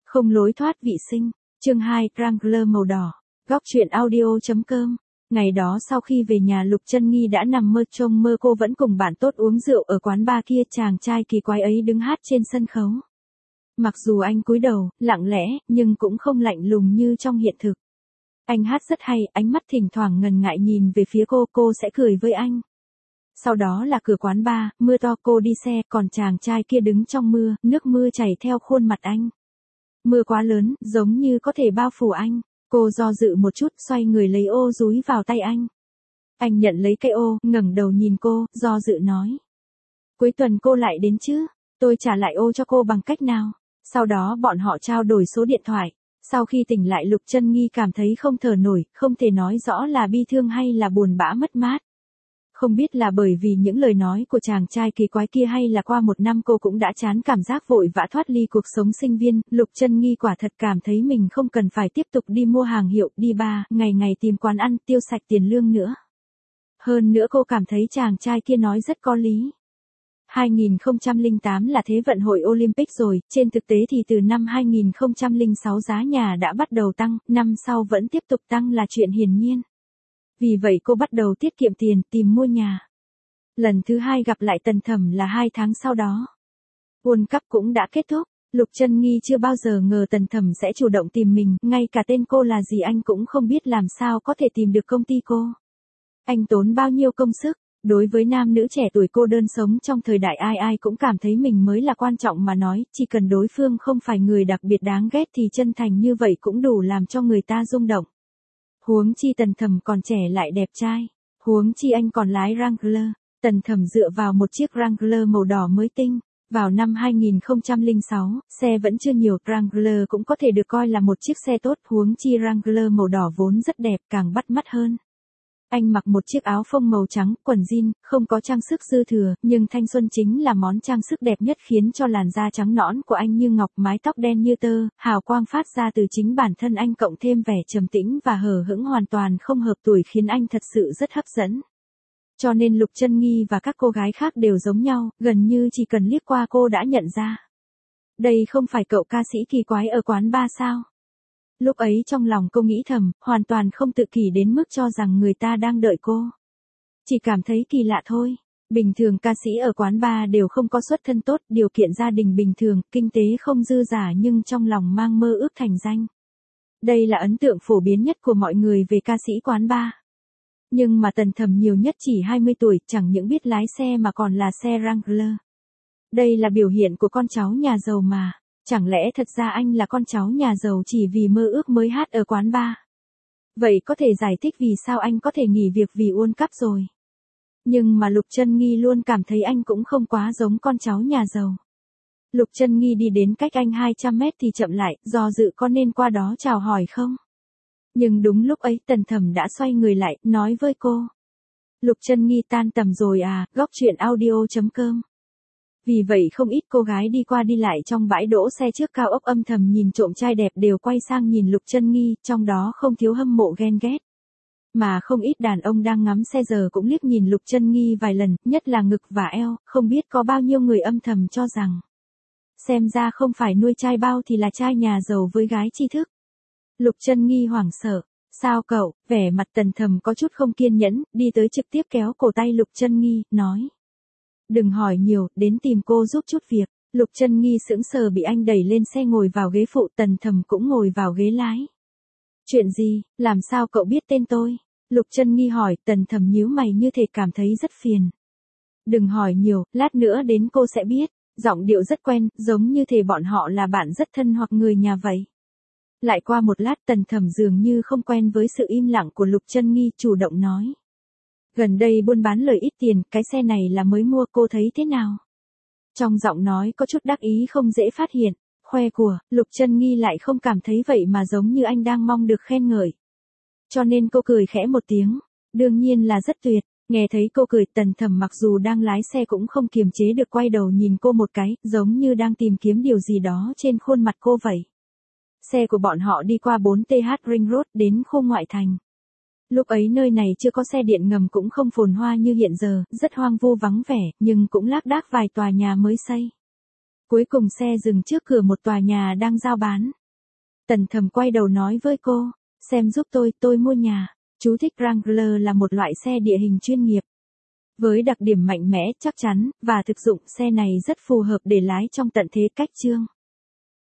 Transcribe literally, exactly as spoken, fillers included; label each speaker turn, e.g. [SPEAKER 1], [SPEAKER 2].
[SPEAKER 1] Không lối thoát vị sinh. Chương hai, Wrangler màu đỏ. Góc truyện audio chấm com. Ngày đó sau khi về nhà, Lục Chân Nghi đã nằm mơ trông mơ cô vẫn cùng bạn tốt uống rượu ở quán bar kia, chàng trai kỳ quái ấy đứng hát trên sân khấu. Mặc dù anh cúi đầu, lặng lẽ, nhưng cũng không lạnh lùng như trong hiện thực. Anh hát rất hay, ánh mắt thỉnh thoảng ngần ngại nhìn về phía cô, cô sẽ cười với anh. Sau đó là cửa quán bar, mưa to, cô đi xe, còn chàng trai kia đứng trong mưa, nước mưa chảy theo khuôn mặt anh. Mưa quá lớn, giống như có thể bao phủ anh. Cô do dự một chút, xoay người lấy ô dúi vào tay anh. Anh nhận lấy cây ô, ngẩng đầu nhìn cô, do dự nói. Cuối tuần cô lại đến chứ? Tôi trả lại ô cho cô bằng cách nào? Sau đó bọn họ trao đổi số điện thoại. Sau khi tỉnh lại, Lục Chân Nghi cảm thấy không thở nổi, không thể nói rõ là bi thương hay là buồn bã mất mát. Không biết là bởi vì những lời nói của chàng trai kỳ quái kia hay là qua một năm cô cũng đã chán cảm giác vội vã thoát ly cuộc sống sinh viên, Lục Chân Nghi quả thật cảm thấy mình không cần phải tiếp tục đi mua hàng hiệu, đi bar, ngày ngày tìm quán ăn, tiêu sạch tiền lương nữa. Hơn nữa cô cảm thấy chàng trai kia nói rất có lý. hai nghìn không trăm lẻ tám là Thế vận hội Olympic rồi, trên thực tế thì từ năm hai nghìn không trăm lẻ sáu giá nhà đã bắt đầu tăng, năm sau vẫn tiếp tục tăng là chuyện hiển nhiên. Vì vậy cô bắt đầu tiết kiệm tiền, tìm mua nhà. Lần thứ hai gặp lại Tần Thẩm là hai tháng sau đó. World Cup cũng đã kết thúc, Lục Chân Nghi chưa bao giờ ngờ Tần Thẩm sẽ chủ động tìm mình, ngay cả tên cô là gì anh cũng không biết, làm sao có thể tìm được công ty cô. Anh tốn bao nhiêu công sức. Đối với nam nữ trẻ tuổi cô đơn sống trong thời đại ai ai cũng cảm thấy mình mới là quan trọng mà nói, chỉ cần đối phương không phải người đặc biệt đáng ghét thì chân thành như vậy cũng đủ làm cho người ta rung động. Huống chi Tần Thẩm còn trẻ lại đẹp trai. Huống chi anh còn lái Wrangler. Tần Thẩm dựa vào một chiếc Wrangler màu đỏ mới tinh. Vào năm hai nghìn không trăm lẻ sáu, xe vẫn chưa nhiều, Wrangler cũng có thể được coi là một chiếc xe tốt, huống chi Wrangler màu đỏ vốn rất đẹp, càng bắt mắt hơn. Anh mặc một chiếc áo phông màu trắng, quần jean, không có trang sức dư thừa, nhưng thanh xuân chính là món trang sức đẹp nhất, khiến cho làn da trắng nõn của anh như ngọc, mái tóc đen như tơ, hào quang phát ra từ chính bản thân anh cộng thêm vẻ trầm tĩnh và hờ hững hoàn toàn không hợp tuổi, khiến anh thật sự rất hấp dẫn. Cho nên Lục Chân Nghi và các cô gái khác đều giống nhau, gần như chỉ cần liếc qua cô đã nhận ra. Đây không phải cậu ca sĩ kỳ quái ở quán bar sao? Lúc ấy trong lòng cô nghĩ thầm, hoàn toàn không tự kỷ đến mức cho rằng người ta đang đợi cô. Chỉ cảm thấy kỳ lạ thôi. Bình thường ca sĩ ở quán bar đều không có xuất thân tốt, điều kiện gia đình bình thường, kinh tế không dư dả nhưng trong lòng mang mơ ước thành danh. Đây là ấn tượng phổ biến nhất của mọi người về ca sĩ quán bar. Nhưng mà Tần Thẩm nhiều nhất chỉ hai mươi tuổi, chẳng những biết lái xe mà còn là xe Wrangler. Đây là biểu hiện của con cháu nhà giàu mà. Chẳng lẽ thật ra anh là con cháu nhà giàu chỉ vì mơ ước mới hát ở quán bar? Vậy có thể giải thích vì sao anh có thể nghỉ việc vì World Cup rồi. Nhưng mà Lục Chân Nghi luôn cảm thấy anh cũng không quá giống con cháu nhà giàu. Lục Chân Nghi đi đến cách anh hai trăm mét thì chậm lại, do dự có nên qua đó chào hỏi không? Nhưng đúng lúc ấy Tần Thẩm đã xoay người lại, nói với cô. Lục Chân Nghi, tan tầm rồi à, góc truyện audio chấm com. Vì vậy không ít cô gái đi qua đi lại trong bãi đỗ xe trước cao ốc âm thầm nhìn trộm trai đẹp đều quay sang nhìn Lục Chân Nghi, trong đó không thiếu hâm mộ ghen ghét. Mà không ít đàn ông đang ngắm xe giờ cũng liếc nhìn Lục Chân Nghi vài lần, nhất là ngực và eo, không biết có bao nhiêu người âm thầm cho rằng. Xem ra không phải nuôi trai bao thì là trai nhà giàu với gái tri thức. Lục Chân Nghi hoảng sợ. Sao cậu? Vẻ mặt Tần Thẩm có chút không kiên nhẫn, đi tới trực tiếp kéo cổ tay Lục Chân Nghi, nói. Đừng hỏi nhiều, đến tìm cô giúp chút việc. Lục Chân Nghi sững sờ bị anh đẩy lên xe ngồi vào ghế phụ, Tần Thẩm cũng ngồi vào ghế lái. Chuyện gì, làm sao cậu biết tên tôi? Lục Chân Nghi hỏi, Tần Thẩm nhíu mày như thể cảm thấy rất phiền. Đừng hỏi nhiều, lát nữa đến cô sẽ biết. Giọng điệu rất quen, giống như thể bọn họ là bạn rất thân hoặc người nhà vậy. Lại qua một lát Tần Thẩm dường như không quen với sự im lặng của Lục Chân Nghi, chủ động nói. Gần đây buôn bán lời ít tiền, cái xe này là mới mua, cô thấy thế nào? Trong giọng nói có chút đắc ý không dễ phát hiện, khoe của, Lục Chân Nghi lại không cảm thấy vậy mà giống như anh đang mong được khen ngợi. Cho nên cô cười khẽ một tiếng, đương nhiên là rất tuyệt, nghe thấy cô cười Tần Thẩm mặc dù đang lái xe cũng không kiềm chế được quay đầu nhìn cô một cái, giống như đang tìm kiếm điều gì đó trên khuôn mặt cô vậy. Xe của bọn họ đi qua bốn T H Ring Road đến khu ngoại thành. Lúc ấy nơi này chưa có xe điện ngầm cũng không phồn hoa như hiện giờ, rất hoang vu vắng vẻ, nhưng cũng lác đác vài tòa nhà mới xây. Cuối cùng xe dừng trước cửa một tòa nhà đang giao bán. Tần Thầm quay đầu nói với cô, xem giúp tôi, tôi mua nhà. Chú thích Wrangler là một loại xe địa hình chuyên nghiệp. Với đặc điểm mạnh mẽ, chắc chắn, và thực dụng, xe này rất phù hợp để lái trong tận thế cách trương.